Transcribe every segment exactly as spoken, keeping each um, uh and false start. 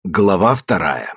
Глава вторая.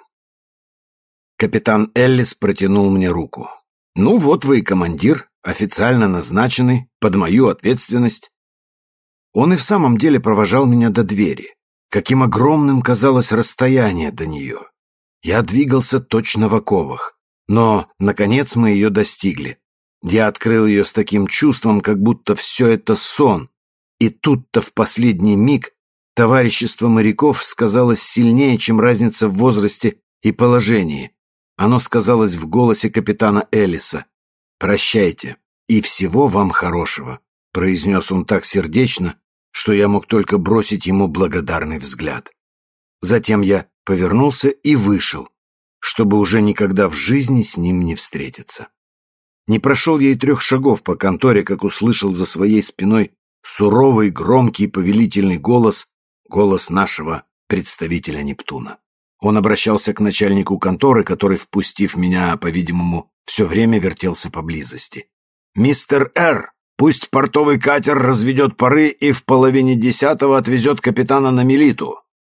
Капитан Эллис протянул мне руку. «Ну вот вы и командир, официально назначенный, под мою ответственность». Он и в самом деле провожал меня до двери. Каким огромным казалось расстояние до нее. Я двигался точно в оковах. Но, наконец, мы ее достигли. Я открыл ее с таким чувством, как будто все это сон. И тут-то в последний миг товарищество моряков сказалось сильнее, чем разница в возрасте и положении. Оно сказалось в голосе капитана Эллиса. «Прощайте, и всего вам хорошего», — произнес он так сердечно, что я мог только бросить ему благодарный взгляд. Затем я повернулся и вышел, чтобы уже никогда в жизни с ним не встретиться. Не прошел я и трех шагов по конторе, как услышал за своей спиной суровый, громкий, повелительный голос, голос нашего представителя Нептуна. Он обращался к начальнику конторы, который, впустив меня, по-видимому, все время вертелся поблизости. «Мистер Р, пусть портовый катер разведет пары и в половине десятого отвезет капитана на Мелиту».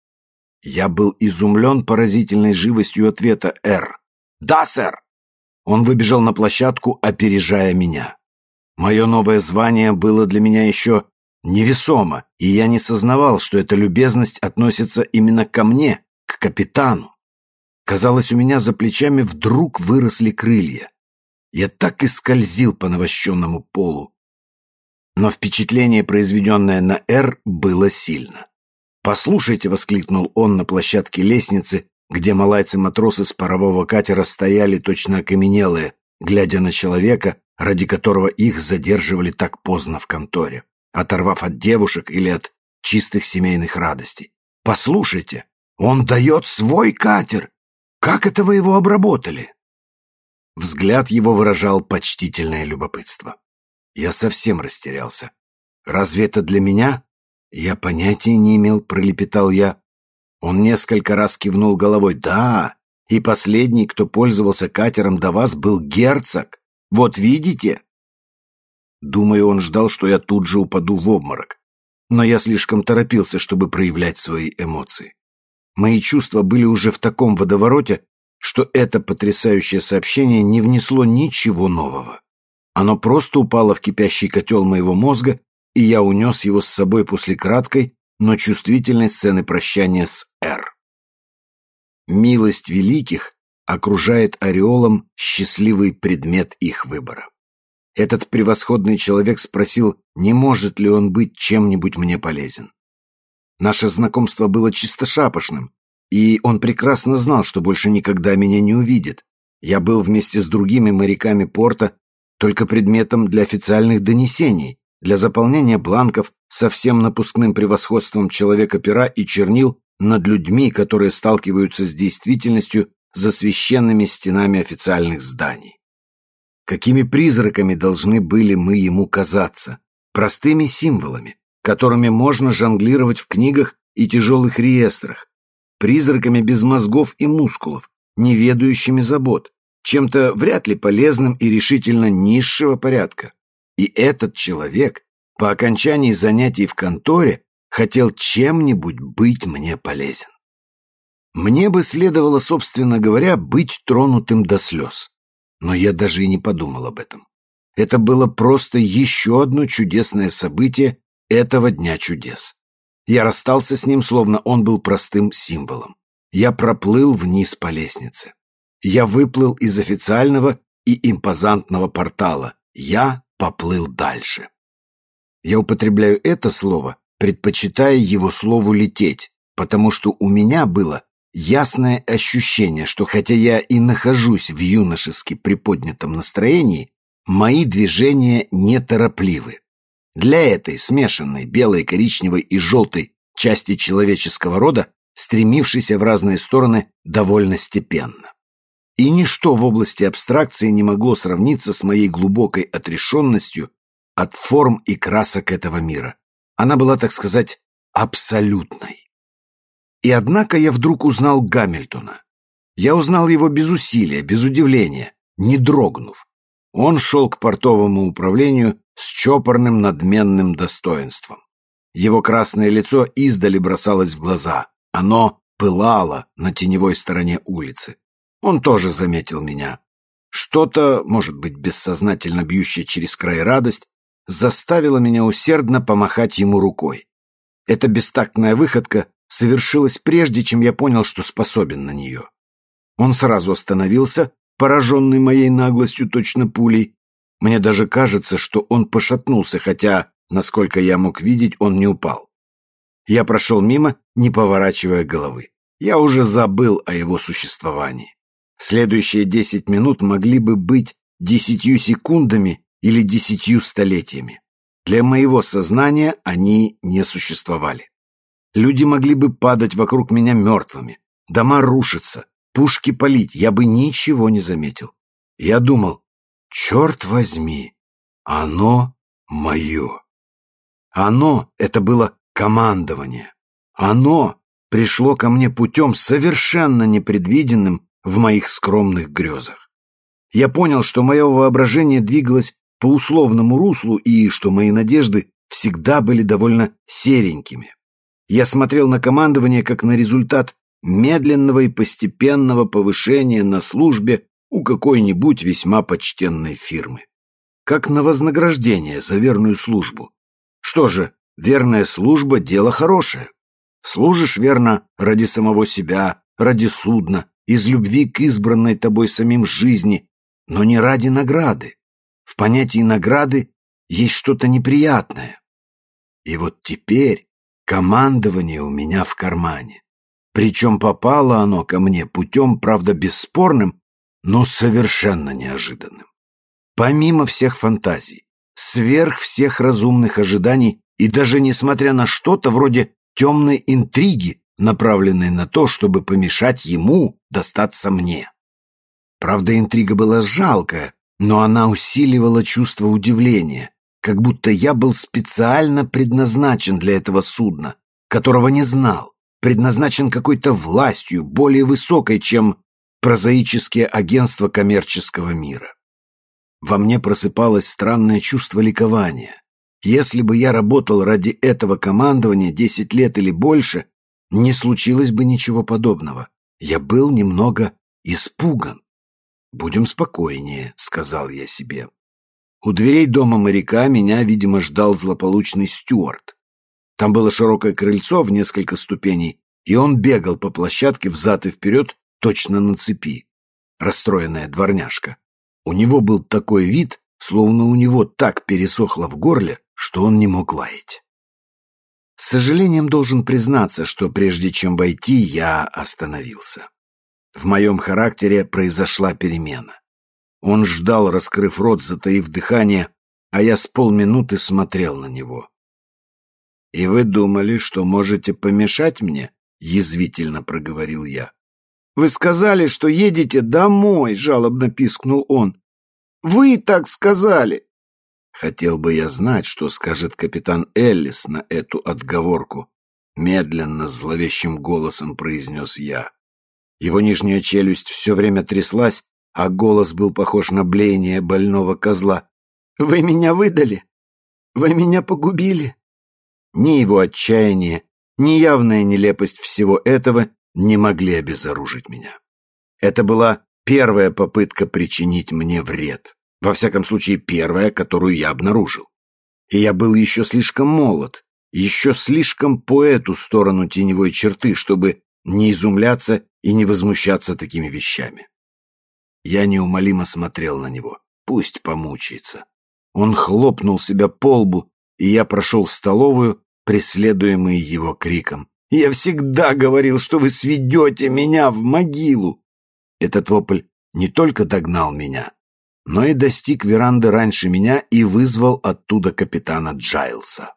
Я был изумлен поразительной живостью ответа Р. «Да, сэр!» Он выбежал на площадку, опережая меня. Мое новое звание было для меня еще невесомо, и я не сознавал, что эта любезность относится именно ко мне, к капитану. Казалось, у меня за плечами вдруг выросли крылья. Я так и скользил по навощенному полу. Но впечатление, произведенное на «Р», было сильно. «Послушайте», — воскликнул он на площадке лестницы, где малайцы-матросы с парового катера стояли точно окаменелые, глядя на человека, ради которого их задерживали так поздно в конторе, оторвав от девушек или от чистых семейных радостей. «Послушайте, он дает свой катер! Как это вы его обработали?» Взгляд его выражал почтительное любопытство. Я совсем растерялся. «Разве это для меня?» «Я понятия не имел», — пролепетал я. Он несколько раз кивнул головой. «Да, и последний, кто пользовался катером до вас, был герцог. Вот видите?» Думаю, он ждал, что я тут же упаду в обморок. Но я слишком торопился, чтобы проявлять свои эмоции. Мои чувства были уже в таком водовороте, что это потрясающее сообщение не внесло ничего нового. Оно просто упало в кипящий котел моего мозга, и я унес его с собой после краткой, но чувствительной сцены прощания с Р. Милость великих окружает ореолом счастливый предмет их выбора. Этот превосходный человек спросил, не может ли он быть чем-нибудь мне полезен. Наше знакомство было чисто шапошным, и он прекрасно знал, что больше никогда меня не увидит. Я был вместе с другими моряками порта только предметом для официальных донесений, для заполнения бланков со всем напускным превосходством человека-пера и чернил над людьми, которые сталкиваются с действительностью за священными стенами официальных зданий. Какими призраками должны были мы ему казаться? Простыми символами, которыми можно жонглировать в книгах и тяжелых реестрах, призраками без мозгов и мускулов, не ведающими забот, чем-то вряд ли полезным и решительно низшего порядка. И этот человек по окончании занятий в конторе хотел чем-нибудь быть мне полезен. Мне бы следовало, собственно говоря, быть тронутым до слез. Но я даже и не подумал об этом. Это было просто еще одно чудесное событие этого дня чудес. Я расстался с ним, словно он был простым символом. Я проплыл вниз по лестнице. Я выплыл из официального и импозантного портала. Я поплыл дальше. Я употребляю это слово, предпочитая его слову «лететь», потому что у меня было ясное ощущение, что хотя я и нахожусь в юношески приподнятом настроении, мои движения неторопливы. Для этой смешанной белой, коричневой и желтой части человеческого рода, стремившейся в разные стороны довольно степенно. И ничто в области абстракции не могло сравниться с моей глубокой отрешенностью от форм и красок этого мира. Она была, так сказать, абсолютной. И однако я вдруг узнал Гамильтона. Я узнал его без усилия, без удивления, не дрогнув. Он шел к портовому управлению с чопорным надменным достоинством. Его красное лицо издали бросалось в глаза. Оно пылало на теневой стороне улицы. Он тоже заметил меня. Что-то, может быть, бессознательно бьющее через край радость, заставило меня усердно помахать ему рукой. Эта бестактная выходка совершилась прежде, чем я понял, что способен на нее. Он сразу остановился, пораженный моей наглостью точно пулей. Мне даже кажется, что он пошатнулся, хотя, насколько я мог видеть, он не упал. Я прошел мимо, не поворачивая головы. Я уже забыл о его существовании. Следующие десять минут могли бы быть десятью секундами или десятью столетиями. Для моего сознания они не существовали. Люди могли бы падать вокруг меня мертвыми, дома рушатся, пушки палить, я бы ничего не заметил. Я думал, черт возьми, оно мое. Оно — это было командование. Оно пришло ко мне путем совершенно непредвиденным в моих скромных грезах. Я понял, что мое воображение двигалось по условному руслу и что мои надежды всегда были довольно серенькими. Я смотрел на командование как на результат медленного и постепенного повышения на службе у какой-нибудь весьма почтенной фирмы. Как на вознаграждение за верную службу. Что же, верная служба – дело хорошее. Служишь верно ради самого себя, ради судна, из любви к избранной тобой самим жизни, но не ради награды. В понятии награды есть что-то неприятное. И вот теперь командование у меня в кармане. Причем попало оно ко мне путем, правда, бесспорным, но совершенно неожиданным. Помимо всех фантазий, сверх всех разумных ожиданий и даже несмотря на что-то вроде темной интриги, направленной на то, чтобы помешать ему достаться мне. Правда, интрига была жалкая, но она усиливала чувство удивления, как будто я был специально предназначен для этого судна, которого не знал, предназначен какой-то властью, более высокой, чем прозаические агентства коммерческого мира. Во мне просыпалось странное чувство ликования. Если бы я работал ради этого командования десять лет или больше, не случилось бы ничего подобного. Я был немного испуган. «Будем спокойнее», — сказал я себе. У дверей дома моряка меня, видимо, ждал злополучный стюард. Там было широкое крыльцо в несколько ступеней, и он бегал по площадке взад и вперед, точно на цепи. Расстроенная дворняжка. У него был такой вид, словно у него так пересохло в горле, что он не мог лаять. С сожалением должен признаться, что прежде чем войти, я остановился. В моем характере произошла перемена. Он ждал, раскрыв рот, затаив дыхание, а я с полминуты смотрел на него. «И вы думали, что можете помешать мне?» — язвительно проговорил я. «Вы сказали, что едете домой», — жалобно пискнул он. «Вы так сказали». Хотел бы я знать, что скажет капитан Эллис на эту отговорку, медленно, зловещим голосом произнес я. Его нижняя челюсть все время тряслась, а голос был похож на блеяние больного козла. «Вы меня выдали? Вы меня погубили?» Ни его отчаяние, ни явная нелепость всего этого не могли обезоружить меня. Это была первая попытка причинить мне вред. Во всяком случае, первая, которую я обнаружил. И я был еще слишком молод, еще слишком по эту сторону теневой черты, чтобы не изумляться и не возмущаться такими вещами. Я неумолимо смотрел на него. Пусть помучается. Он хлопнул себя по лбу, и я прошел в столовую, преследуемый его криком. «Я всегда говорил, что вы сведете меня в могилу!» Этот вопль не только догнал меня, но и достиг веранды раньше меня и вызвал оттуда капитана Джайлса.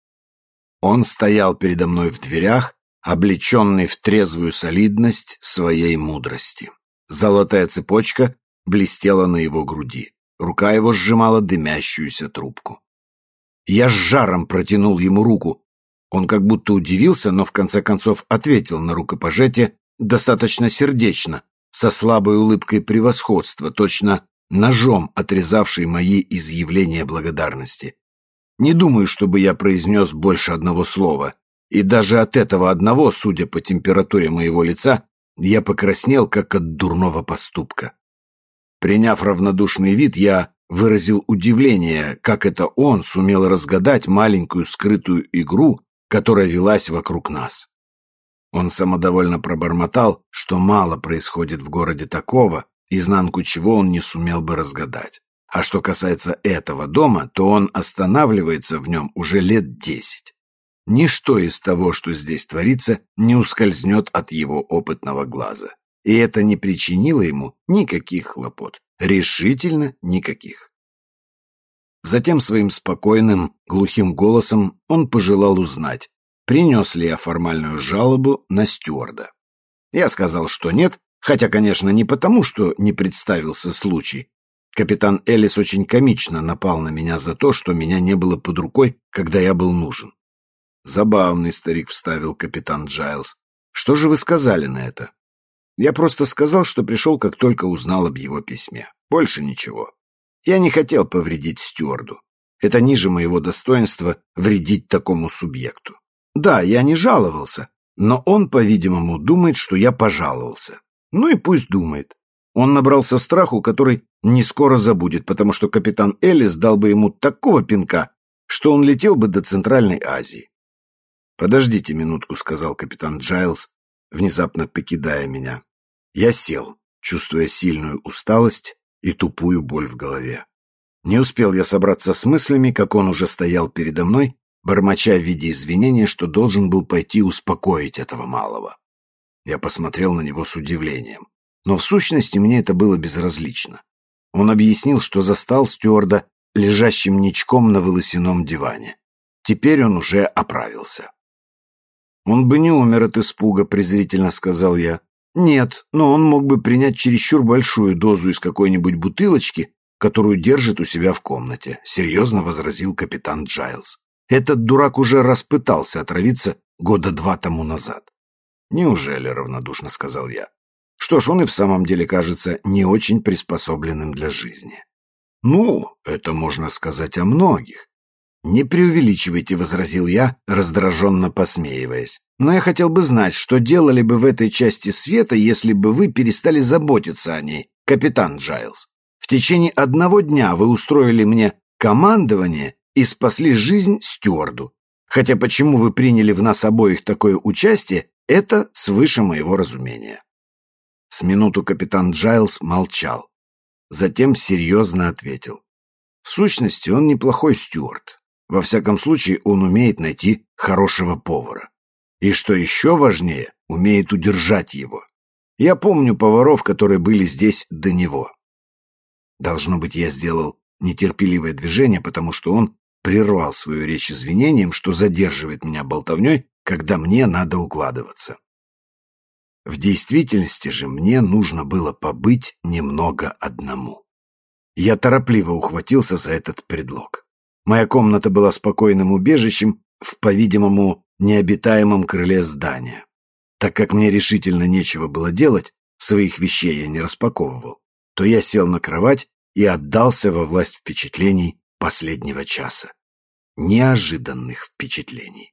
Он стоял передо мной в дверях, облеченный в трезвую солидность своей мудрости. Золотая цепочка блестела на его груди. Рука его сжимала дымящуюся трубку. Я с жаром протянул ему руку. Он как будто удивился, но в конце концов ответил на рукопожатие достаточно сердечно, со слабой улыбкой превосходства, точно ножом отрезавший мои изъявления благодарности. Не думаю, чтобы я произнес больше одного слова. И даже от этого одного, судя по температуре моего лица, я покраснел, как от дурного поступка. Приняв равнодушный вид, я выразил удивление, как это он сумел разгадать маленькую скрытую игру, которая велась вокруг нас. Он самодовольно пробормотал, что мало происходит в городе такого, изнанку чего он не сумел бы разгадать. А что касается этого дома, то он останавливается в нем уже лет десять. Ничто из того, что здесь творится, не ускользнет от его опытного глаза. И это не причинило ему никаких хлопот. Решительно никаких. Затем своим спокойным, глухим голосом он пожелал узнать, принес ли я формальную жалобу на стюарда. Я сказал, что нет, хотя, конечно, не потому, что не представился случай. Капитан Эллис очень комично напал на меня за то, что меня не было под рукой, когда я был нужен. «Забавный старик», — вставил капитан Джайлс. «Что же вы сказали на это?» Я просто сказал, что пришел, как только узнал об его письме. Больше ничего. Я не хотел повредить стюарду. Это ниже моего достоинства вредить такому субъекту. Да, я не жаловался, но он, по-видимому, думает, что я пожаловался. Ну и пусть думает. Он набрался страху, который не скоро забудет, потому что капитан Эллис дал бы ему такого пинка, что он летел бы до Центральной Азии. «Подождите минутку», — сказал капитан Джайлс, внезапно покидая меня. Я сел, чувствуя сильную усталость и тупую боль в голове. Не успел я собраться с мыслями, как он уже стоял передо мной, бормоча в виде извинения, что должен был пойти успокоить этого малого. Я посмотрел на него с удивлением. Но в сущности мне это было безразлично. Он объяснил, что застал стюарда лежащим ничком на волосяном диване. Теперь он уже оправился. «Он бы не умер от испуга», — презрительно сказал я. «Нет, но он мог бы принять чересчур большую дозу из какой-нибудь бутылочки, которую держит у себя в комнате», — серьезно возразил капитан Джайлс. «Этот дурак уже раз пытался отравиться года два тому назад». «Неужели?» — равнодушно сказал я. «Что ж, он и в самом деле кажется не очень приспособленным для жизни». «Ну, это можно сказать о многих». «Не преувеличивайте», — возразил я, раздраженно посмеиваясь. «Но я хотел бы знать, что делали бы в этой части света, если бы вы перестали заботиться о ней, капитан Джайлс. В течение одного дня вы устроили мне командование и спасли жизнь стюарду. Хотя почему вы приняли в нас обоих такое участие, это свыше моего разумения». С минуту капитан Джайлс молчал. Затем серьезно ответил. «В сущности, он неплохой стюард. Во всяком случае, он умеет найти хорошего повара. И что еще важнее, умеет удержать его. Я помню поваров, которые были здесь до него». Должно быть, я сделал нетерпеливое движение, потому что он прервал свою речь извинением, что задерживает меня болтовней, когда мне надо укладываться. В действительности же мне нужно было побыть немного одному. Я торопливо ухватился за этот предлог. Моя комната была спокойным убежищем в, по-видимому, необитаемом крыле здания. Так как мне решительно нечего было делать, своих вещей я не распаковывал, то я сел на кровать и отдался во власть впечатлений последнего часа. Неожиданных впечатлений.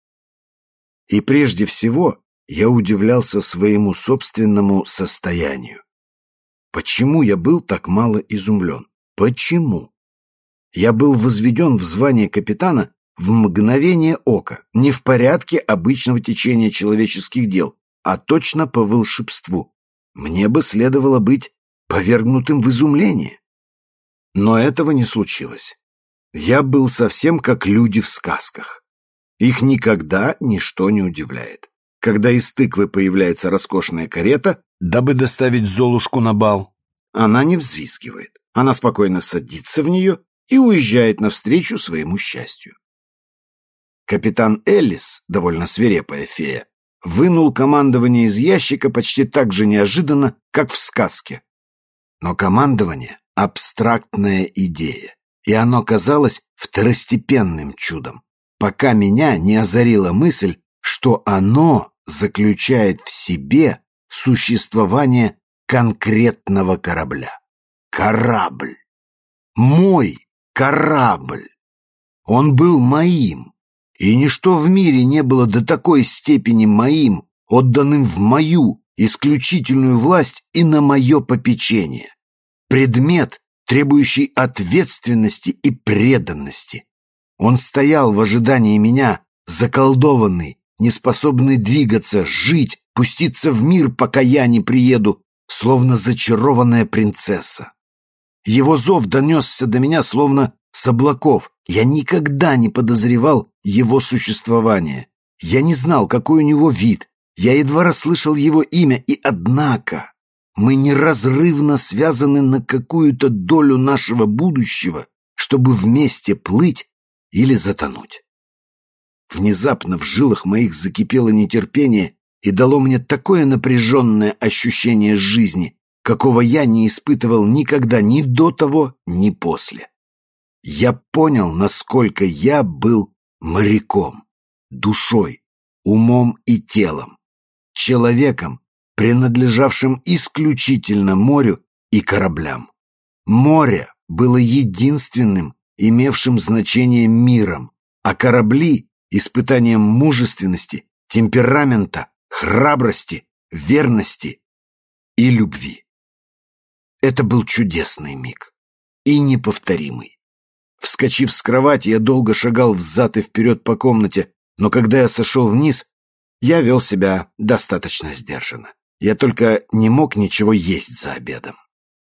И прежде всего я удивлялся своему собственному состоянию. Почему я был так мало изумлен? Почему? Я был возведен в звание капитана в мгновение ока, не в порядке обычного течения человеческих дел, а точно по волшебству. Мне бы следовало быть повергнутым в изумление. Но этого не случилось. Я был совсем как люди в сказках. Их никогда ничто не удивляет. Когда из тыквы появляется роскошная карета, дабы доставить Золушку на бал, она не взвизгивает. Она спокойно садится в нее и уезжает навстречу своему счастью. Капитан Эллис, довольно свирепая фея, вынул командование из ящика почти так же неожиданно, как в сказке. Но командование — абстрактная идея, и оно казалось второстепенным чудом, пока меня не озарила мысль, что оно заключает в себе существование конкретного корабля. Корабль. Мой корабль. Он был моим. И ничто в мире не было до такой степени моим, отданным в мою исключительную власть и на мое попечение. Предмет, требующий ответственности и преданности. Он стоял в ожидании меня, заколдованный, неспособный двигаться, жить, пуститься в мир, пока я не приеду, словно зачарованная принцесса. Его зов донесся до меня, словно с облаков. Я никогда не подозревал его существование. Я не знал, какой у него вид. Я едва расслышал его имя, и однако мы неразрывно связаны на какую-то долю нашего будущего, чтобы вместе плыть или затонуть. Внезапно в жилах моих закипело нетерпение и дало мне такое напряженное ощущение жизни, какого я не испытывал никогда ни до того, ни после. Я понял, насколько я был моряком, душой, умом и телом, человеком, принадлежавшим исключительно морю и кораблям. Море было единственным, имевшим значение миром, а корабли — испытанием мужественности, темперамента, храбрости, верности и любви. Это был чудесный миг и неповторимый. Вскочив с кровати, я долго шагал взад и вперед по комнате, но когда я сошел вниз, я вел себя достаточно сдержанно. Я только не мог ничего есть за обедом.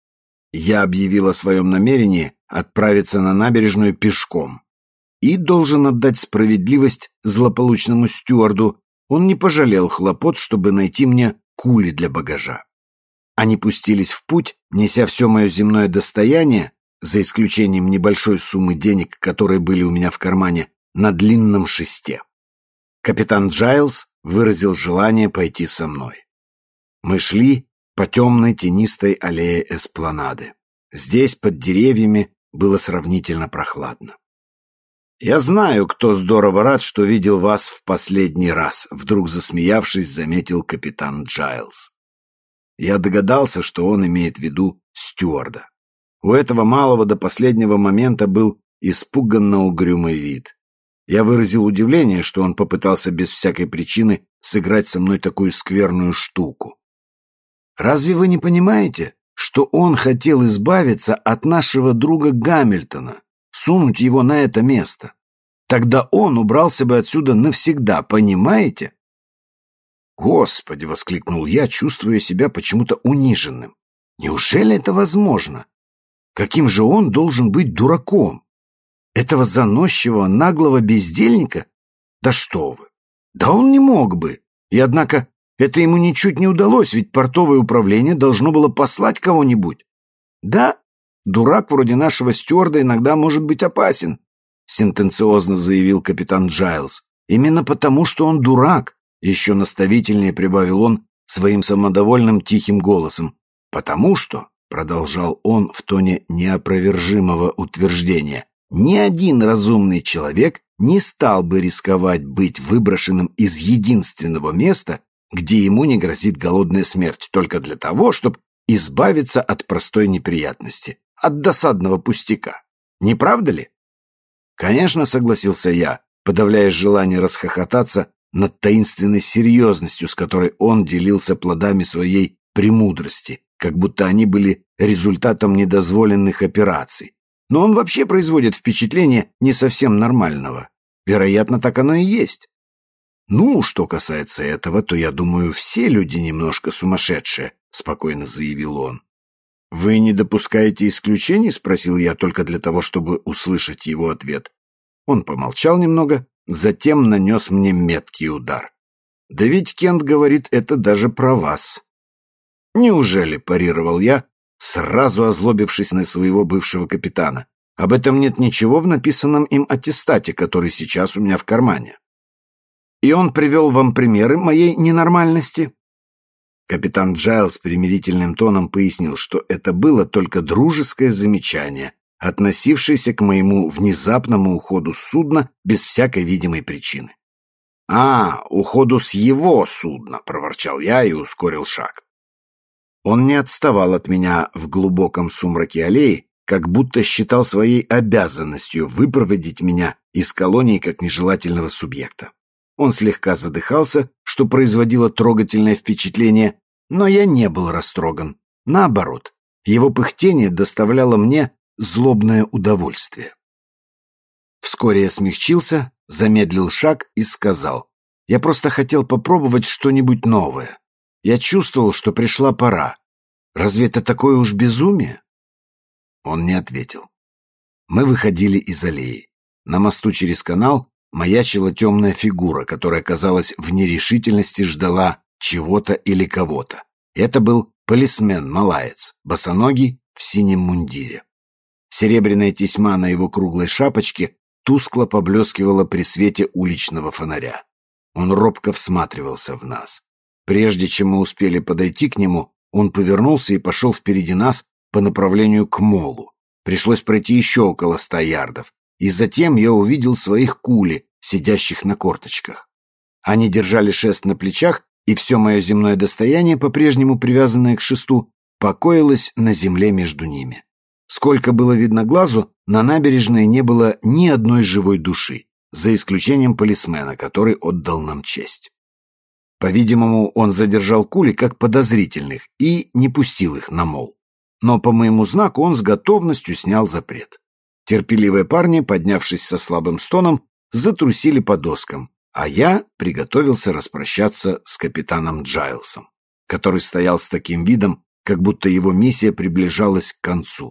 Я объявил о своем намерении отправиться на набережную пешком. И должен отдать справедливость злополучному стюарду, он не пожалел хлопот, чтобы найти мне кули для багажа. Они пустились в путь, неся все мое земное достояние, за исключением небольшой суммы денег, которые были у меня в кармане, на длинном шесте. Капитан Джайлс выразил желание пойти со мной. Мы шли по темной тенистой аллее эспланады. Здесь, под деревьями, было сравнительно прохладно. «Я знаю, кто здорово рад, что видел вас в последний раз», — вдруг засмеявшись, заметил капитан Джайлс. Я догадался, что он имеет в виду стюарда. У этого малого до последнего момента был испуганно угрюмый вид. Я выразил удивление, что он попытался без всякой причины сыграть со мной такую скверную штуку. «Разве вы не понимаете, что он хотел избавиться от нашего друга Гамильтона, сунуть его на это место? Тогда он убрался бы отсюда навсегда, понимаете?» «Господи!» — воскликнул я, чувствуя себя почему-то униженным. «Неужели это возможно? Каким же он должен быть дураком? Этого заносчивого, наглого бездельника? Да что вы! Да он не мог бы! И однако это ему ничуть не удалось, ведь портовое управление должно было послать кого-нибудь. Да, дурак вроде нашего стюарда иногда может быть опасен», — сентенциозно заявил капитан Джайлс. «Именно потому, что он дурак», — еще наставительнее прибавил он своим самодовольным тихим голосом. «Потому что», — продолжал он в тоне неопровержимого утверждения, «ни один разумный человек не стал бы рисковать быть выброшенным из единственного места, где ему не грозит голодная смерть, только для того, чтобы избавиться от простой неприятности, от досадного пустяка. Не правда ли?» «Конечно», — согласился я, подавляя желание расхохотаться над таинственной серьезностью, с которой он делился плодами своей премудрости, как будто они были результатом недозволенных операций. Но он вообще производит впечатление не совсем нормального. Вероятно, так оно и есть. «Ну, что касается этого, то, я думаю, все люди немножко сумасшедшие», — спокойно заявил он. «Вы не допускаете исключений?» — спросил я только для того, чтобы услышать его ответ. Он помолчал немного, затем нанес мне меткий удар. «Да ведь Кент говорит это даже про вас». «Неужели?» — парировал я, сразу озлобившись на своего бывшего капитана. «Об этом нет ничего в написанном им аттестате, который сейчас у меня в кармане». «И он привел вам примеры моей ненормальности?» Капитан Джайлс примирительным тоном пояснил, что это было только дружеское замечание, относившееся к моему внезапному уходу с судна без всякой видимой причины. «А, уходу с его судна!» — проворчал я и ускорил шаг. Он не отставал от меня в глубоком сумраке аллеи, как будто считал своей обязанностью выпроводить меня из колонии как нежелательного субъекта. Он слегка задыхался, что производило трогательное впечатление, но я не был растроган. Наоборот, его пыхтение доставляло мне злобное удовольствие. Вскоре я смягчился, замедлил шаг и сказал: «Я просто хотел попробовать что-нибудь новое. Я чувствовал, что пришла пора. Разве это такое уж безумие?» Он не ответил. Мы выходили из аллеи. На мосту через канал маячила темная фигура, которая, казалось, в нерешительности ждала чего-то или кого-то. Это был полисмен-малаец, босоногий, в синем мундире. Серебряная тесьма на его круглой шапочке тускло поблескивала при свете уличного фонаря. Он робко всматривался в нас. Прежде чем мы успели подойти к нему, он повернулся и пошел впереди нас по направлению к молу. Пришлось пройти еще около ста ярдов, и затем я увидел своих кули, сидящих на корточках. Они держали шест на плечах, и все мое земное достояние, по-прежнему привязанное к шесту, покоилось на земле между ними. Сколько было видно глазу, на набережной не было ни одной живой души, за исключением полисмена, который отдал нам честь. По-видимому, он задержал кули как подозрительных и не пустил их на мол. Но по моему знаку он с готовностью снял запрет. Терпеливые парни, поднявшись со слабым стоном, затрусили по доскам, а я приготовился распрощаться с капитаном Джайлсом, который стоял с таким видом, как будто его миссия приближалась к концу.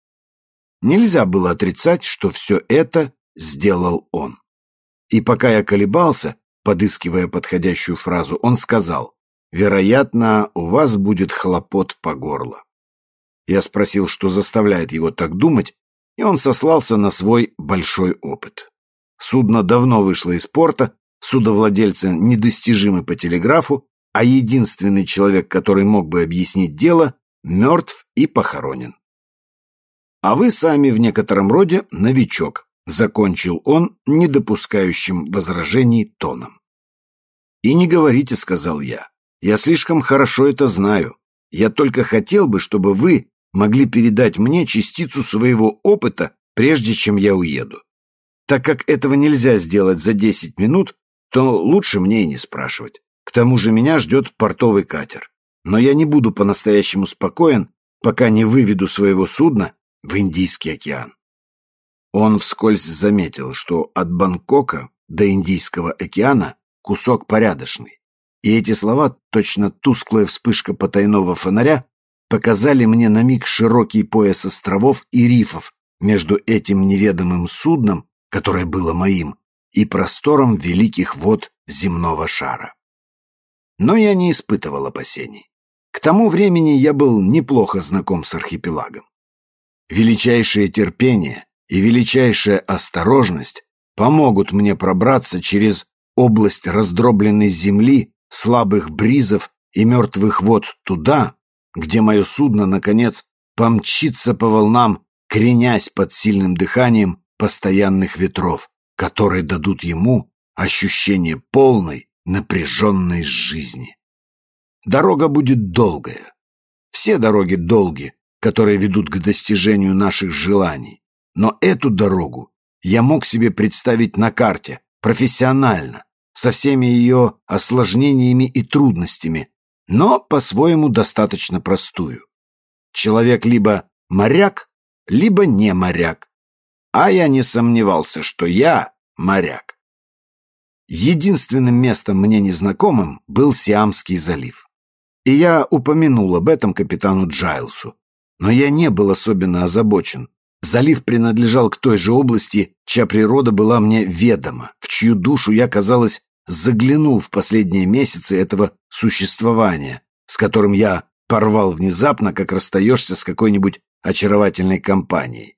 Нельзя было отрицать, что все это сделал он. И пока я колебался, подыскивая подходящую фразу, он сказал: «Вероятно, у вас будет хлопот по горло». Я спросил, что заставляет его так думать, и он сослался на свой большой опыт. Судно давно вышло из порта, судовладельцы недостижимы по телеграфу, а единственный человек, который мог бы объяснить дело, мертв и похоронен. «А вы сами в некотором роде новичок», — закончил он не допускающим возражений тоном. «И не говорите», — сказал я, — «я слишком хорошо это знаю. Я только хотел бы, чтобы вы могли передать мне частицу своего опыта, прежде чем я уеду. Так как этого нельзя сделать за десять минут, то лучше мне и не спрашивать. К тому же меня ждет портовый катер. Но я не буду по-настоящему спокоен, пока не выведу своего судна в Индийский океан». Он вскользь заметил, что от Бангкока до Индийского океана кусок порядочный. И эти слова, точно тусклая вспышка потайного фонаря, показали мне на миг широкий пояс островов и рифов между этим неведомым судном, которое было моим, и простором великих вод земного шара. Но я не испытывал опасений. К тому времени я был неплохо знаком с архипелагом. Величайшее терпение и величайшая осторожность помогут мне пробраться через область раздробленной земли, слабых бризов и мертвых вод туда, где мое судно, наконец, помчится по волнам, кренясь под сильным дыханием постоянных ветров, которые дадут ему ощущение полной, напряженной жизни. Дорога будет долгая. Все дороги долги, которые ведут к достижению наших желаний. Но эту дорогу я мог себе представить на карте, профессионально, со всеми ее осложнениями и трудностями, но по-своему достаточно простую. Человек либо моряк, либо не моряк. А я не сомневался, что я моряк. Единственным местом мне незнакомым был Сиамский залив. И я упомянул об этом капитану Джайлсу. Но я не был особенно озабочен. Залив принадлежал к той же области, чья природа была мне ведома, в чью душу я, казалось, заглянул в последние месяцы этого существования, с которым я порвал внезапно, как расстаешься с какой-нибудь очаровательной компанией.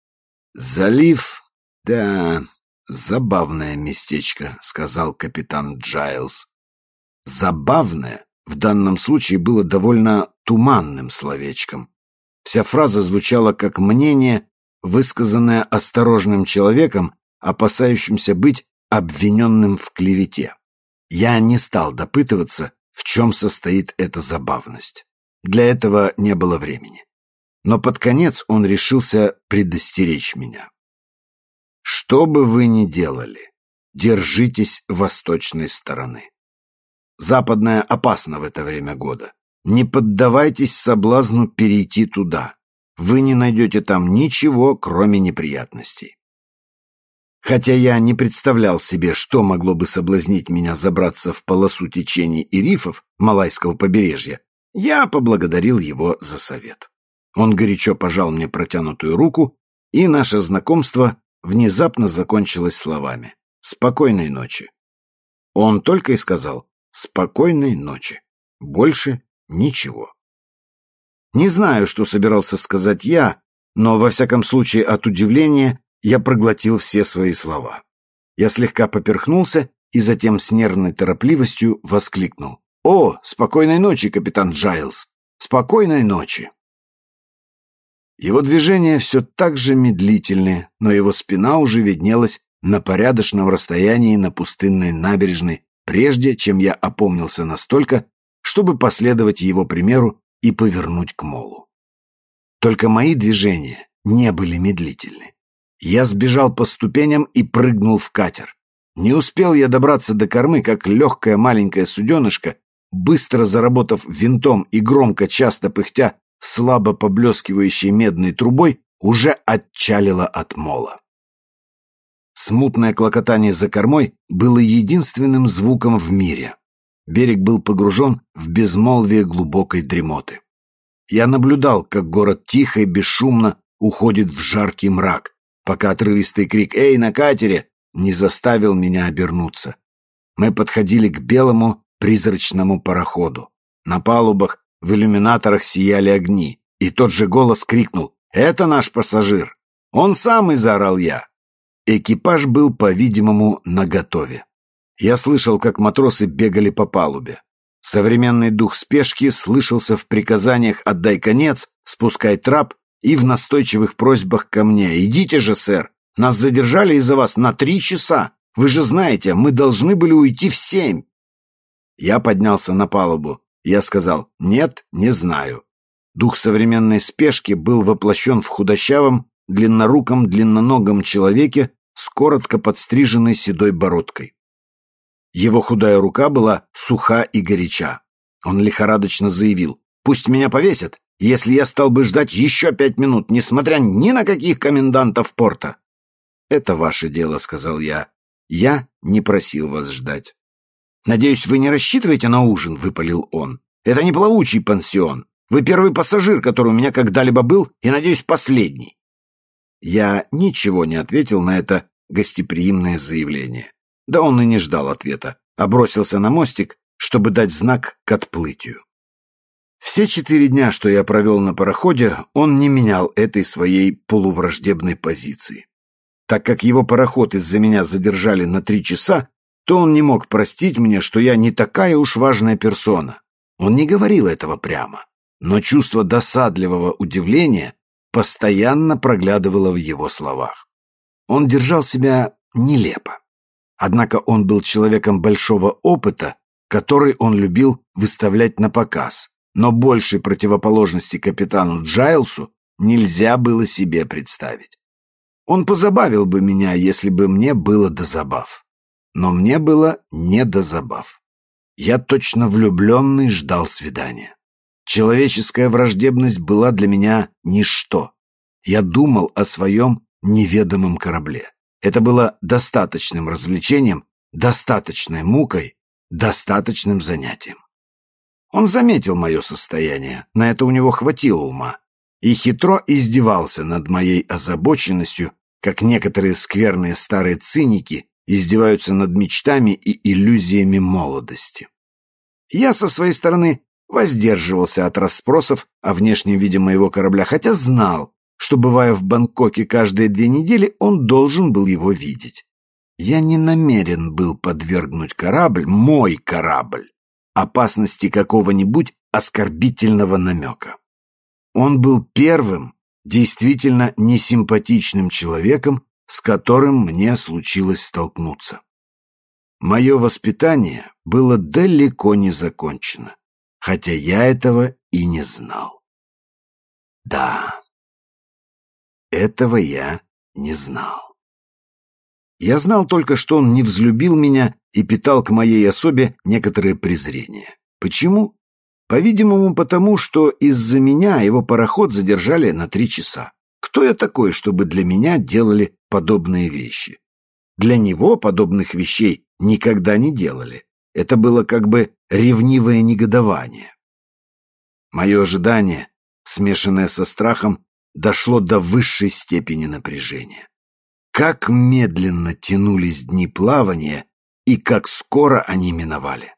«Залив, да, забавное местечко», — сказал капитан Джайлс. «Забавное» в данном случае было довольно туманным словечком. Вся фраза звучала как мнение, высказанное осторожным человеком, опасающимся быть обвиненным в клевете. Я не стал допытываться, в чем состоит эта забавность. Для этого не было времени. но под конец он решился предостеречь меня. «Что бы вы ни делали, держитесь восточной стороны. Западная опасна в это время года. Не поддавайтесь соблазну перейти туда. Вы не найдете там ничего, кроме неприятностей». Хотя я не представлял себе, что могло бы соблазнить меня забраться в полосу течений и рифов Малайского побережья, я поблагодарил его за совет. Он горячо пожал мне протянутую руку, и наше знакомство внезапно закончилось словами «Спокойной ночи». Он только и сказал «Спокойной ночи». Больше ничего. Не знаю, что собирался сказать я, но, во всяком случае, от удивления я проглотил все свои слова. Я слегка поперхнулся и затем с нервной торопливостью воскликнул: «О, спокойной ночи, капитан Джайлз! Спокойной ночи!» Его движения все так же медлительны, но его спина уже виднелась на порядочном расстоянии на пустынной набережной, прежде чем я опомнился настолько, чтобы последовать его примеру и повернуть к молу. Только мои движения не были медлительны. Я сбежал по ступеням и прыгнул в катер. Не успел я добраться до кормы, как легкая маленькая суденышко, быстро заработав винтом и громко, часто пыхтя, слабо поблескивающей медной трубой, уже отчалила от мола. Смутное клокотание за кормой было единственным звуком в мире. Берег был погружен в безмолвие глубокой дремоты. Я наблюдал, как город тихо и бесшумно уходит в жаркий мрак, пока отрывистый крик «Эй, на катере!» не заставил меня обернуться. Мы подходили к белому призрачному пароходу. На палубах в иллюминаторах сияли огни, и тот же голос крикнул «Это наш пассажир!» «Он самый!» — заорал я. Экипаж был, по-видимому, наготове. Я слышал, как матросы бегали по палубе. Современный дух спешки слышался в приказаниях «Отдай конец», «Спускай трап» и в настойчивых просьбах ко мне: «Идите же, сэр! Нас задержали из-за вас на три часа! Вы же знаете, мы должны были уйти в семь!» Я поднялся на палубу. Я сказал: «Нет, не знаю». Дух современной спешки был воплощен в худощавом, длинноруком, длинноногом человеке с коротко подстриженной седой бородкой. Его худая рука была суха и горяча. Он лихорадочно заявил: «Пусть меня повесят, если я стал бы ждать еще пять минут, несмотря ни на каких комендантов порта». «Это ваше дело», — сказал я. «Я не просил вас ждать». «Надеюсь, вы не рассчитываете на ужин?» — выпалил он. «Это не плавучий пансион. Вы первый пассажир, который у меня когда-либо был, и, надеюсь, последний». Я ничего не ответил на это гостеприимное заявление. Да он и не ждал ответа, а бросился на мостик, чтобы дать знак к отплытию. Все четыре дня, что я провел на пароходе, он не менял этой своей полувраждебной позиции. Так как его пароход из-за меня задержали на три часа, то он не мог простить мне, что я не такая уж важная персона. Он не говорил этого прямо, но чувство досадливого удивления постоянно проглядывало в его словах. Он держал себя нелепо. Однако он был человеком большого опыта, который он любил выставлять на показ, но большей противоположности капитану Джайлсу нельзя было себе представить. Он позабавил бы меня, если бы мне было до забав. Но мне было не до забав. Я точно влюбленный ждал свидания. Человеческая враждебность была для меня ничто. Я думал о своем неведомом корабле. Это было достаточным развлечением, достаточной мукой, достаточным занятием. Он заметил мое состояние, на это у него хватило ума, и хитро издевался над моей озабоченностью, как некоторые скверные старые циники издеваются над мечтами и иллюзиями молодости. Я со своей стороны воздерживался от расспросов о внешнем виде моего корабля, хотя знал, что, бывая в Бангкоке каждые две недели, он должен был его видеть. Я не намерен был подвергнуть корабль, мой корабль, опасности какого-нибудь оскорбительного намека. Он был первым, действительно несимпатичным человеком, с которым мне случилось столкнуться. Мое воспитание было далеко не закончено, хотя я этого и не знал. Да, этого я не знал. Я знал только, что он не взлюбил меня и питал к моей особе некоторое презрение. Почему? По-видимому, потому что из-за меня его пароход задержали на три часа. Кто я такой, чтобы для меня делали подобные вещи? Для него подобных вещей никогда не делали. Это было как бы ревнивое негодование. Мое ожидание, смешанное со страхом, дошло до высшей степени напряжения. Как медленно тянулись дни плавания и как скоро они миновали.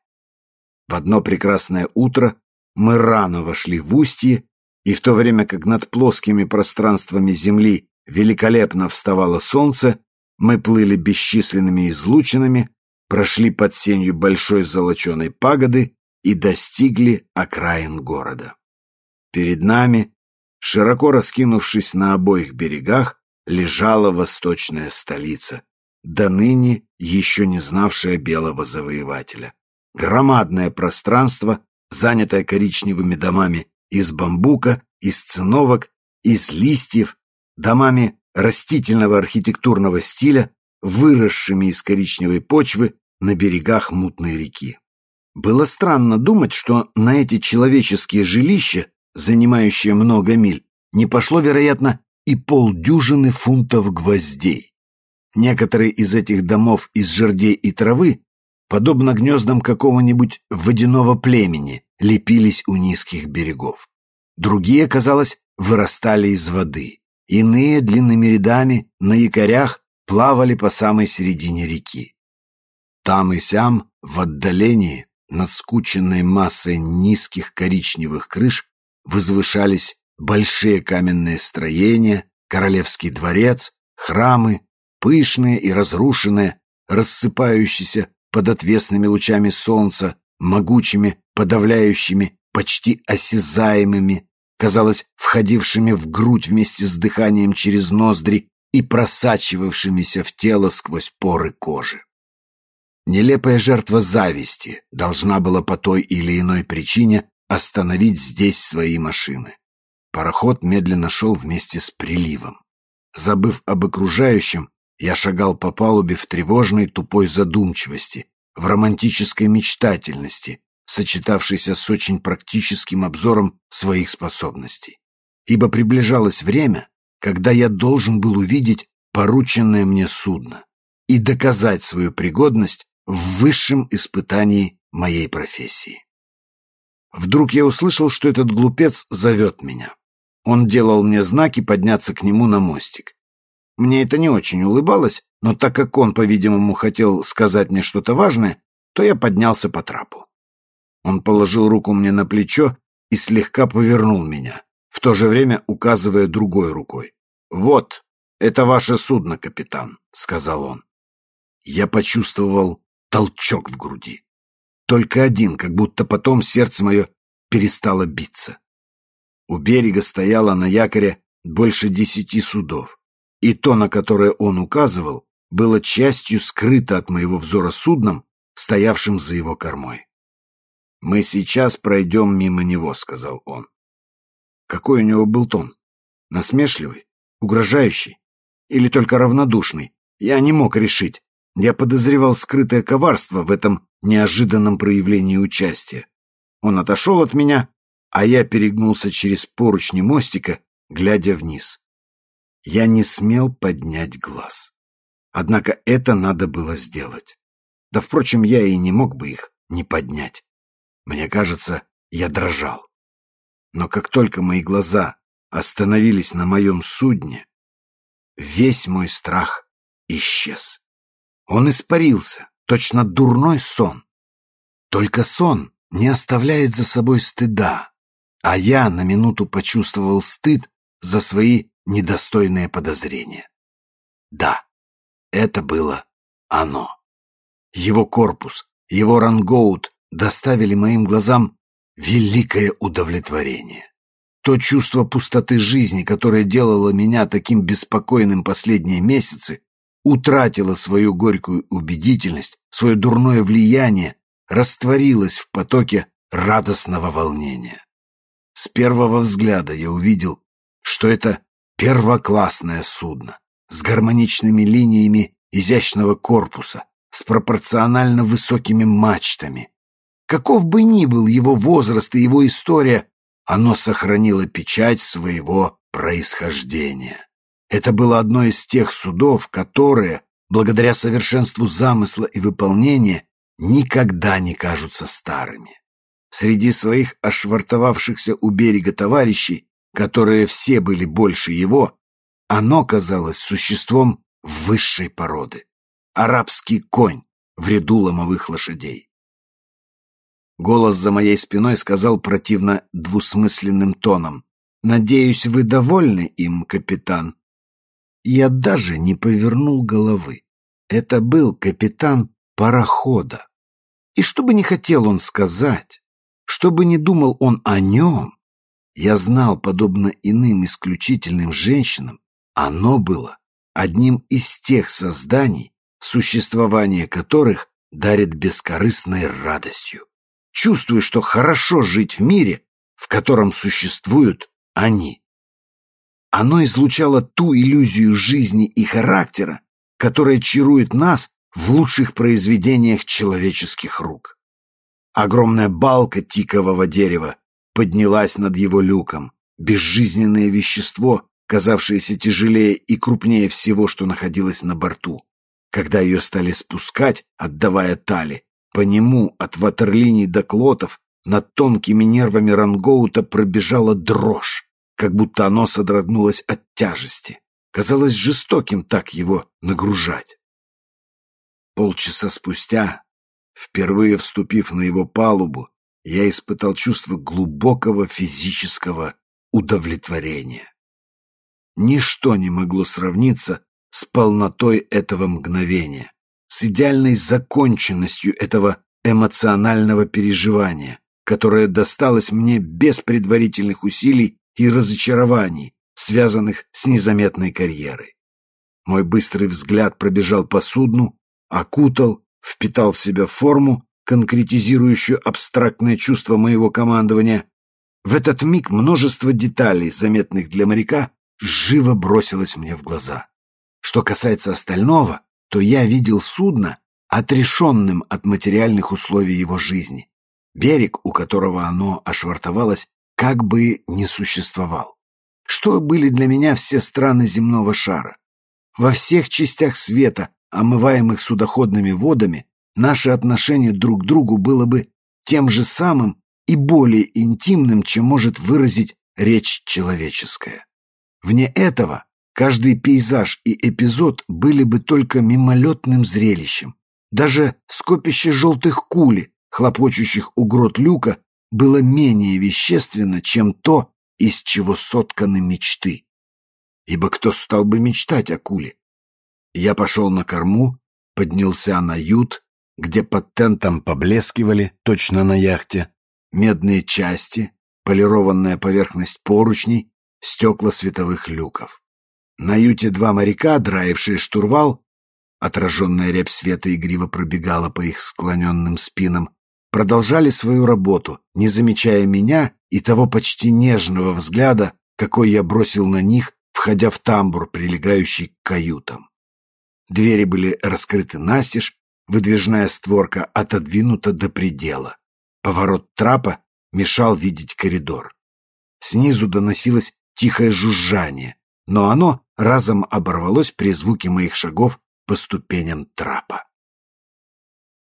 В одно прекрасное утро мы рано вошли в устье, и в то время как над плоскими пространствами земли великолепно вставало солнце, мы плыли бесчисленными излучинами, прошли под сенью большой золоченой пагоды и достигли окраин города. Перед нами, широко раскинувшись на обоих берегах, лежала восточная столица, до ныне еще не знавшая белого завоевателя. Громадное пространство, занятое коричневыми домами из бамбука, из циновок, из листьев, домами растительного архитектурного стиля, выросшими из коричневой почвы на берегах мутной реки. Было странно думать, что на эти человеческие жилища, занимающие много миль, не пошло, вероятно, и полдюжины фунтов гвоздей. Некоторые из этих домов из жердей и травы, подобно гнездам какого-нибудь водяного племени, лепились у низких берегов. Другие, казалось, вырастали из воды. Иные длинными рядами на якорях плавали по самой середине реки. Там и сям, в отдалении, над скученной массой низких коричневых крыш, возвышались большие каменные строения, королевский дворец, храмы, пышные и разрушенные, рассыпающиеся под отвесными лучами солнца, могучими, подавляющими, почти осязаемыми, казалось, входившими в грудь вместе с дыханием через ноздри и просачивавшимися в тело сквозь поры кожи. Нелепая жертва зависти должна была по той или иной причине остановить здесь свои машины. Пароход медленно шел вместе с приливом. Забыв об окружающем, я шагал по палубе в тревожной тупой задумчивости, в романтической мечтательности, сочетавшейся с очень практическим обзором своих способностей. Ибо приближалось время, когда я должен был увидеть порученное мне судно и доказать свою пригодность в высшем испытании моей профессии. Вдруг я услышал, что этот глупец зовет меня. Он делал мне знаки подняться к нему на мостик. Мне это не очень улыбалось, но так как он, по-видимому, хотел сказать мне что-то важное, то я поднялся по трапу. Он положил руку мне на плечо и слегка повернул меня, в то же время указывая другой рукой. «Вот, это ваше судно, капитан», — сказал он. Я почувствовал толчок в груди. Только один, как будто потом сердце мое перестало биться. У берега стояло на якоре больше десяти судов, и то, на которое он указывал, было частью скрыто от моего взора судном, стоявшим за его кормой. «Мы сейчас пройдем мимо него», — сказал он. Какой у него был тон? Насмешливый? Угрожающий? Или только равнодушный? Я не мог решить. Я подозревал скрытое коварство в этом неожиданном проявлении участия. Он отошел от меня, а я перегнулся через поручни мостика, глядя вниз. Я не смел поднять глаз. Однако это надо было сделать. Да, впрочем, я и не мог бы их не поднять. Мне кажется, я дрожал. Но как только мои глаза остановились на моем судне, весь мой страх исчез. Он испарился, точно дурной сон. Только сон не оставляет за собой стыда, а я на минуту почувствовал стыд за свои недостойные подозрения. Да, это было оно. Его корпус, его рангоут доставили моим глазам великое удовлетворение. То чувство пустоты жизни, которое делало меня таким беспокойным последние месяцы, утратило свою горькую убедительность, свое дурное влияние, растворилось в потоке радостного волнения. С первого взгляда я увидел, что это первоклассное судно с гармоничными линиями изящного корпуса, с пропорционально высокими мачтами. Каков бы ни был его возраст и его история, оно сохранило печать своего происхождения. Это было одно из тех судов, которые, благодаря совершенству замысла и выполнения, никогда не кажутся старыми. Среди своих ошвартовавшихся у берега товарищей, которые все были больше его, оно казалось существом высшей породы. Арабский конь в ряду ломовых лошадей. Голос за моей спиной сказал противно двусмысленным тоном: «Надеюсь, вы довольны им, капитан?» Я даже не повернул головы. Это был капитан парохода. И что бы ни хотел он сказать, что бы ни думал он о нем, я знал, подобно иным исключительным женщинам, оно было одним из тех созданий, существование которых дарит бескорыстной радостью. Чувствую, что хорошо жить в мире, в котором существуют они. Оно излучало ту иллюзию жизни и характера, которая чарует нас в лучших произведениях человеческих рук. Огромная балка тикового дерева поднялась над его люком, безжизненное вещество, казавшееся тяжелее и крупнее всего, что находилось на борту. Когда ее стали спускать, отдавая тали, по нему от ватерлиний до клотов над тонкими нервами рангоута пробежала дрожь, как будто оно содрогнулось от тяжести. Казалось жестоким так его нагружать. Полчаса спустя, впервые вступив на его палубу, я испытал чувство глубокого физического удовлетворения. Ничто не могло сравниться с полнотой этого мгновения, с идеальной законченностью этого эмоционального переживания, которое досталось мне без предварительных усилий и разочарований, связанных с незаметной карьерой. Мой быстрый взгляд пробежал по судну, окутал, впитал в себя форму, конкретизирующую абстрактное чувство моего командования. В этот миг множество деталей, заметных для моряка, живо бросилось мне в глаза. Что касается остального, то я видел судно отрешенным от материальных условий его жизни. Берег, у которого оно ошвартовалось, как бы не существовал. Что были для меня все страны земного шара? Во всех частях света, омываемых судоходными водами, наше отношение друг к другу было бы тем же самым и более интимным, чем может выразить речь человеческая. Вне этого каждый пейзаж и эпизод были бы только мимолетным зрелищем. Даже скопище желтых кули, хлопочущих у грот люка, было менее вещественно, чем то, из чего сотканы мечты. Ибо кто стал бы мечтать о куле? Я пошел на корму, поднялся на ют, где под тентом поблескивали, точно на яхте, медные части, полированная поверхность поручней, стекла световых люков. На юте два моряка, драившие штурвал, отраженная рябь света игриво пробегала по их склоненным спинам, продолжали свою работу, не замечая меня и того почти нежного взгляда, какой я бросил на них, входя в тамбур, прилегающий к каютам. Двери были раскрыты настежь, выдвижная створка отодвинута до предела. Поворот трапа мешал видеть коридор. Снизу доносилось тихое жужжание, но оно разом оборвалось при звуке моих шагов по ступеням трапа.